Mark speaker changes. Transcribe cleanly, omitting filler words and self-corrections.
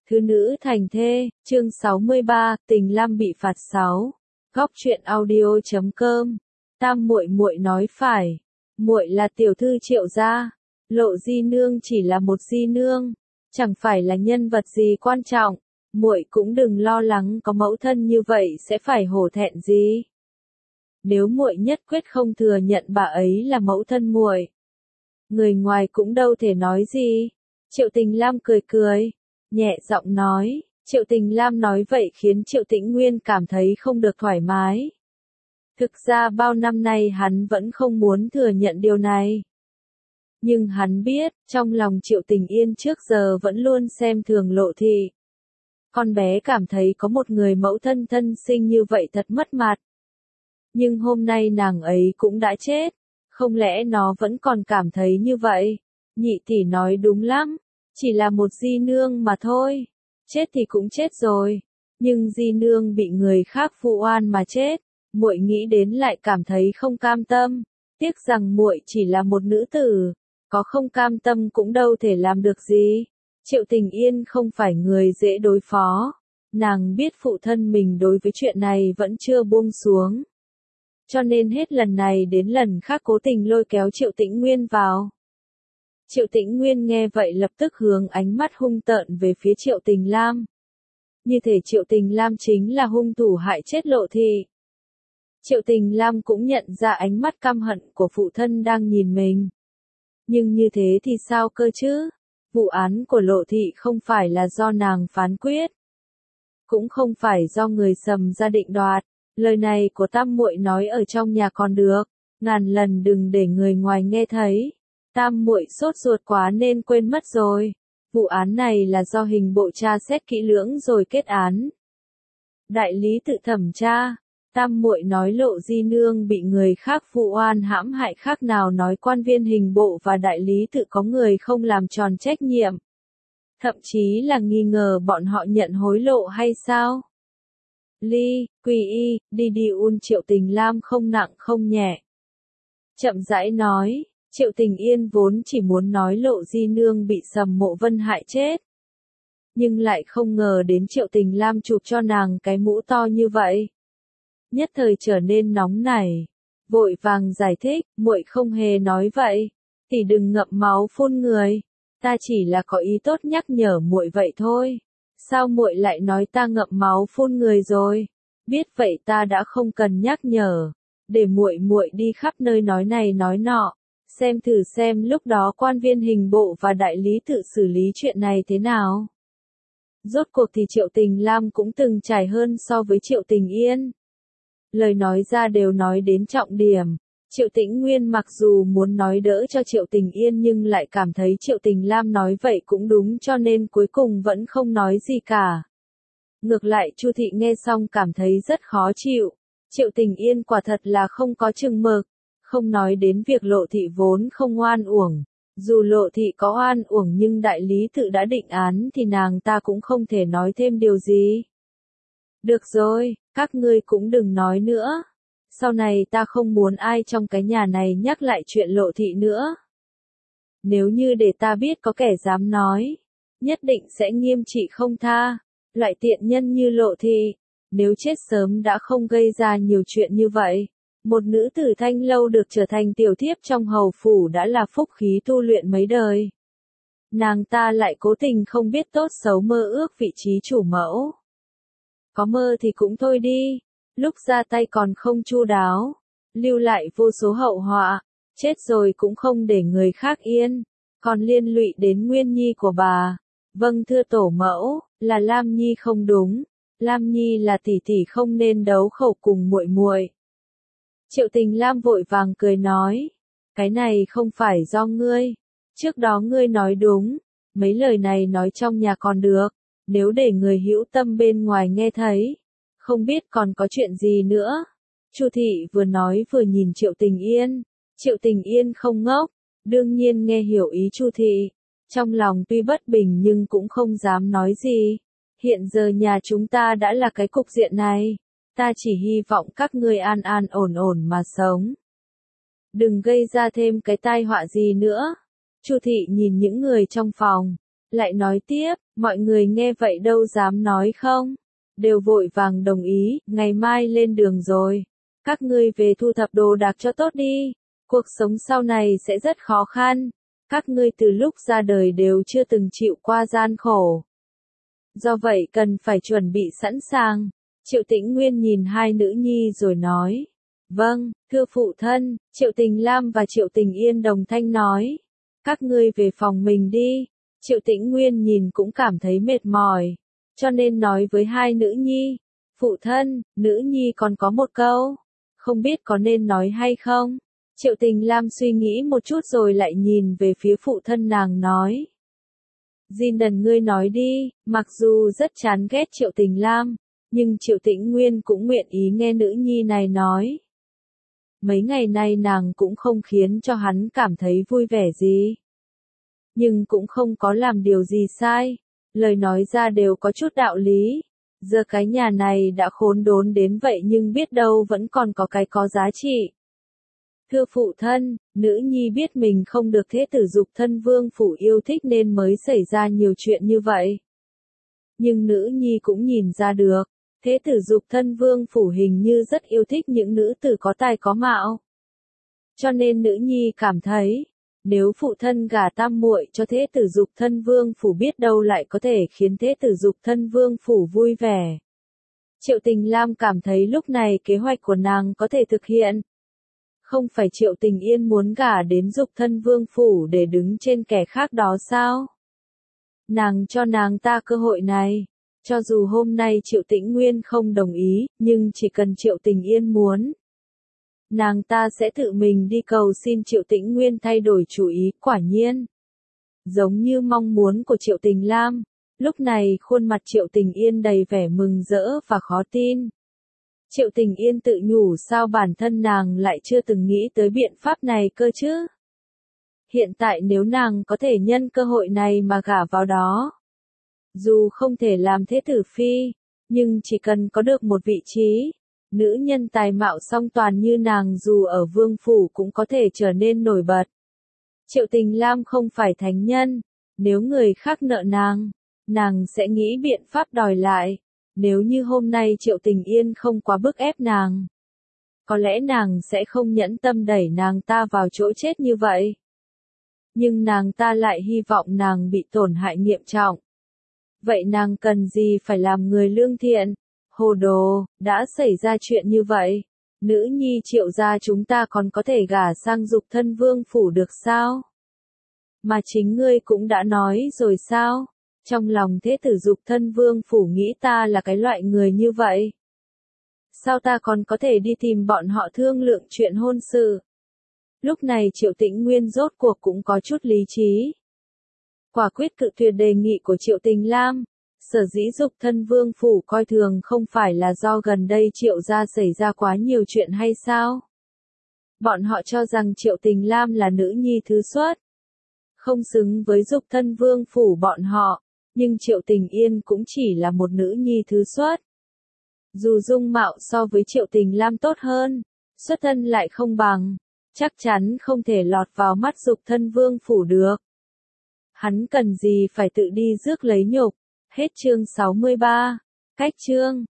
Speaker 1: Thứ nữ thành thê, chương 63, Tình Lam bị phạt 6. Góc truyện audio.com. Tam muội muội nói phải, muội là tiểu thư Triệu gia, Lộ di nương chỉ là một di nương, chẳng phải là nhân vật gì quan trọng, muội cũng đừng lo lắng có mẫu thân như vậy sẽ phải hổ thẹn gì. Nếu muội nhất quyết không thừa nhận bà ấy là mẫu thân muội, người ngoài cũng đâu thể nói gì. Triệu Tình Lam cười cười, nhẹ giọng nói. Triệu Tình Lam nói vậy khiến Triệu Tĩnh Nguyên cảm thấy không được thoải mái. Thực ra bao năm nay hắn vẫn không muốn thừa nhận điều này. Nhưng hắn biết, trong lòng Triệu Tình Yên trước giờ vẫn luôn xem thường Lộ thị. Con bé cảm thấy có một người mẫu thân thân sinh như vậy thật mất mặt. Nhưng hôm nay nàng ấy cũng đã chết, không lẽ nó vẫn còn cảm thấy như vậy? Nhị tỷ nói đúng lắm, chỉ là một di nương mà thôi. Chết thì cũng chết rồi, nhưng di nương bị người khác phụ oan mà chết, muội nghĩ đến lại cảm thấy không cam tâm. Tiếc rằng muội chỉ là một nữ tử, có không cam tâm cũng đâu thể làm được gì. Triệu Tình Yên không phải người dễ đối phó, nàng biết phụ thân mình đối với chuyện này vẫn chưa buông xuống. Cho nên hết lần này đến lần khác cố tình lôi kéo Triệu Tĩnh Nguyên vào. Triệu Tĩnh Nguyên nghe vậy lập tức hướng ánh mắt hung tợn về phía Triệu Tình Lam. Như thể Triệu Tình Lam chính là hung thủ hại chết Lộ thị. Triệu Tình Lam cũng nhận ra ánh mắt căm hận của phụ thân đang nhìn mình. Nhưng như thế thì sao cơ chứ? Vụ án của Lộ thị không phải là do nàng phán quyết. Cũng không phải do người Sầm gia định đoạt. Lời này của tam muội nói ở trong nhà còn được, ngàn lần đừng để người ngoài nghe thấy. Tam muội sốt ruột quá nên quên mất rồi. Vụ án này là do hình bộ tra xét kỹ lưỡng rồi kết án. Đại lý tự thẩm tra. Tam muội nói Lộ di nương bị người khác phụ oan hãm hại khác nào nói quan viên hình bộ và đại lý tự có người không làm tròn trách nhiệm. Thậm chí là nghi ngờ bọn họ nhận hối lộ hay sao? Ly, Quy Y, đi un Triệu Tình Lam không nặng không nhẹ. Chậm rãi nói. Triệu Tình Yên vốn chỉ muốn nói Lộ di nương bị Sầm Mộ Vân hại chết. Nhưng lại không ngờ đến Triệu Tình Lam chụp cho nàng cái mũ to như vậy. Nhất thời trở nên nóng nảy. Vội vàng giải thích, muội không hề nói vậy. Tỷ đừng ngậm máu phun người. Ta chỉ là có ý tốt nhắc nhở muội vậy thôi. Sao muội lại nói ta ngậm máu phun người rồi? Biết vậy ta đã không cần nhắc nhở. Để muội đi khắp nơi nói này nói nọ. Xem thử xem lúc đó quan viên hình bộ và đại lý tự xử lý chuyện này thế nào. Rốt cuộc thì Triệu Tình Lam cũng từng trải hơn so với Triệu Tình Yên. Lời nói ra đều nói đến trọng điểm. Triệu Tĩnh Nguyên mặc dù muốn nói đỡ cho Triệu Tình Yên nhưng lại cảm thấy Triệu Tình Lam nói vậy cũng đúng cho nên cuối cùng vẫn không nói gì cả. Ngược lại Chu thị nghe xong cảm thấy rất khó chịu. Triệu Tình Yên quả thật là không có chừng mực. Không nói đến việc Lộ thị vốn không oan uổng. Dù Lộ thị có oan uổng nhưng đại lý tự đã định án thì nàng ta cũng không thể nói thêm điều gì. Được rồi, các ngươi cũng đừng nói nữa. Sau này ta không muốn ai trong cái nhà này nhắc lại chuyện Lộ thị nữa. Nếu như để ta biết có kẻ dám nói, nhất định sẽ nghiêm trị không tha. Loại tiện nhân như Lộ thị, nếu chết sớm đã không gây ra nhiều chuyện như vậy. Một nữ tử Thanh Lâu được trở thành tiểu thiếp trong hầu phủ đã là phúc khí tu luyện mấy đời. Nàng ta lại cố tình không biết tốt xấu mơ ước vị trí chủ mẫu. Có mơ thì cũng thôi đi, lúc ra tay còn không chu đáo, lưu lại vô số hậu họa, chết rồi cũng không để người khác yên, còn liên lụy đến Nguyên Nhi của bà. Vâng thưa tổ mẫu, là Lam Nhi không đúng, Lam Nhi là tỷ tỷ không nên đấu khẩu cùng muội muội. Triệu Tình Lam vội vàng cười nói, cái này không phải do ngươi, trước đó ngươi nói đúng, mấy lời này nói trong nhà còn được, nếu để người hữu tâm bên ngoài nghe thấy, không biết còn có chuyện gì nữa. Chu thị vừa nói vừa nhìn Triệu Tình Yên, Triệu Tình Yên không ngốc, đương nhiên nghe hiểu ý Chu thị, trong lòng tuy bất bình nhưng cũng không dám nói gì. Hiện giờ nhà chúng ta đã là cái cục diện này. Ta chỉ hy vọng các ngươi an an ổn ổn mà sống. Đừng gây ra thêm cái tai họa gì nữa. Chu thị nhìn những người trong phòng, Lại nói tiếp, mọi người nghe vậy đâu dám nói không. Đều vội vàng đồng ý, ngày mai lên đường rồi. Các ngươi về thu thập đồ đạc cho tốt đi. Cuộc sống sau này sẽ rất khó khăn. Các ngươi từ lúc ra đời đều chưa từng chịu qua gian khổ. Do vậy cần phải chuẩn bị sẵn sàng. Triệu Tĩnh Nguyên nhìn hai nữ nhi rồi nói. Vâng, thưa phụ thân, Triệu Tình Lam và Triệu Tình Yên đồng thanh nói. Các ngươi về phòng mình đi. Triệu Tĩnh Nguyên nhìn cũng cảm thấy mệt mỏi. Cho nên nói với hai nữ nhi. Phụ thân, nữ nhi còn có một câu. Không biết có nên nói hay không? Triệu Tình Lam suy nghĩ một chút rồi lại nhìn về phía phụ thân nàng nói. Jinan ngươi nói đi, mặc dù rất chán ghét Triệu Tình Lam, nhưng Triệu Tĩnh Nguyên cũng nguyện ý nghe nữ nhi này nói. Mấy ngày nay nàng cũng không khiến cho hắn cảm thấy vui vẻ gì. Nhưng cũng không có làm điều gì sai, lời nói ra đều có chút đạo lý. Giờ cái nhà này đã khốn đốn đến vậy nhưng biết đâu vẫn còn có cái có giá trị. Thưa phụ thân, nữ nhi biết mình không được thế tử Dục Thân Vương phủ yêu thích nên mới xảy ra nhiều chuyện như vậy. Nhưng nữ nhi cũng nhìn ra được, thế tử Dục Thân Vương phủ hình như rất yêu thích những nữ tử có tài có mạo. Cho nên nữ nhi cảm thấy, nếu phụ thân gả tam muội cho thế tử Dục Thân Vương phủ biết đâu lại có thể khiến thế tử Dục Thân Vương phủ vui vẻ. Triệu Tình Lam cảm thấy lúc này kế hoạch của nàng có thể thực hiện. Không phải Triệu Tình Yên muốn gả đến Dục Thân Vương phủ để đứng trên kẻ khác đó sao? Nàng cho nàng ta cơ hội này. Cho dù hôm nay Triệu Tĩnh Nguyên không đồng ý, nhưng chỉ cần Triệu Tình Yên muốn, nàng ta sẽ tự mình đi cầu xin Triệu Tĩnh Nguyên thay đổi chủ ý. Quả nhiên, giống như mong muốn của Triệu Tình Lam, lúc này khuôn mặt Triệu Tình Yên đầy vẻ mừng rỡ và khó tin. Triệu Tình Yên tự nhủ sao bản thân nàng lại chưa từng nghĩ tới biện pháp này cơ chứ? Hiện tại nếu nàng có thể nhân cơ hội này mà gả vào đó, dù không thể làm thế tử phi, nhưng chỉ cần có được một vị trí, nữ nhân tài mạo song toàn như nàng dù ở vương phủ cũng có thể trở nên nổi bật. Triệu Tình Lam không phải thánh nhân, nếu người khác nợ nàng sẽ nghĩ biện pháp đòi lại. Nếu như hôm nay Triệu Tình Yên không quá bức ép nàng, có lẽ nàng sẽ không nhẫn tâm đẩy nàng ta vào chỗ chết như vậy. Nhưng nàng ta lại hy vọng nàng bị tổn hại nghiêm trọng. Vậy nàng cần gì phải làm người lương thiện? Hồ đồ, đã xảy ra chuyện như vậy. Nữ nhi Triệu gia chúng ta còn có thể gả sang Dục Thân Vương phủ được sao? Mà chính ngươi cũng đã nói rồi sao? Trong lòng thế tử Dục Thân Vương phủ nghĩ ta là cái loại người như vậy. Sao ta còn có thể đi tìm bọn họ thương lượng chuyện hôn sự? Lúc này Triệu Tĩnh Nguyên rốt cuộc cũng có chút lý trí. Quả quyết cự tuyệt đề nghị của Triệu Tình Lam. Sở dĩ Dục Thân Vương phủ coi thường không phải là do gần đây Triệu gia xảy ra quá nhiều chuyện hay sao? Bọn họ cho rằng Triệu Tình Lam là nữ nhi thứ xuất, không xứng với Dục Thân Vương phủ bọn họ. Nhưng Triệu Tình Yên cũng chỉ là một nữ nhi thứ xuất. Dù dung mạo so với Triệu Tình Lam tốt hơn, xuất thân lại không bằng, chắc chắn không thể lọt vào mắt Dục Thân Vương phủ được. Hắn cần gì phải tự đi rước lấy nhục. Hết chương 63. Cách chương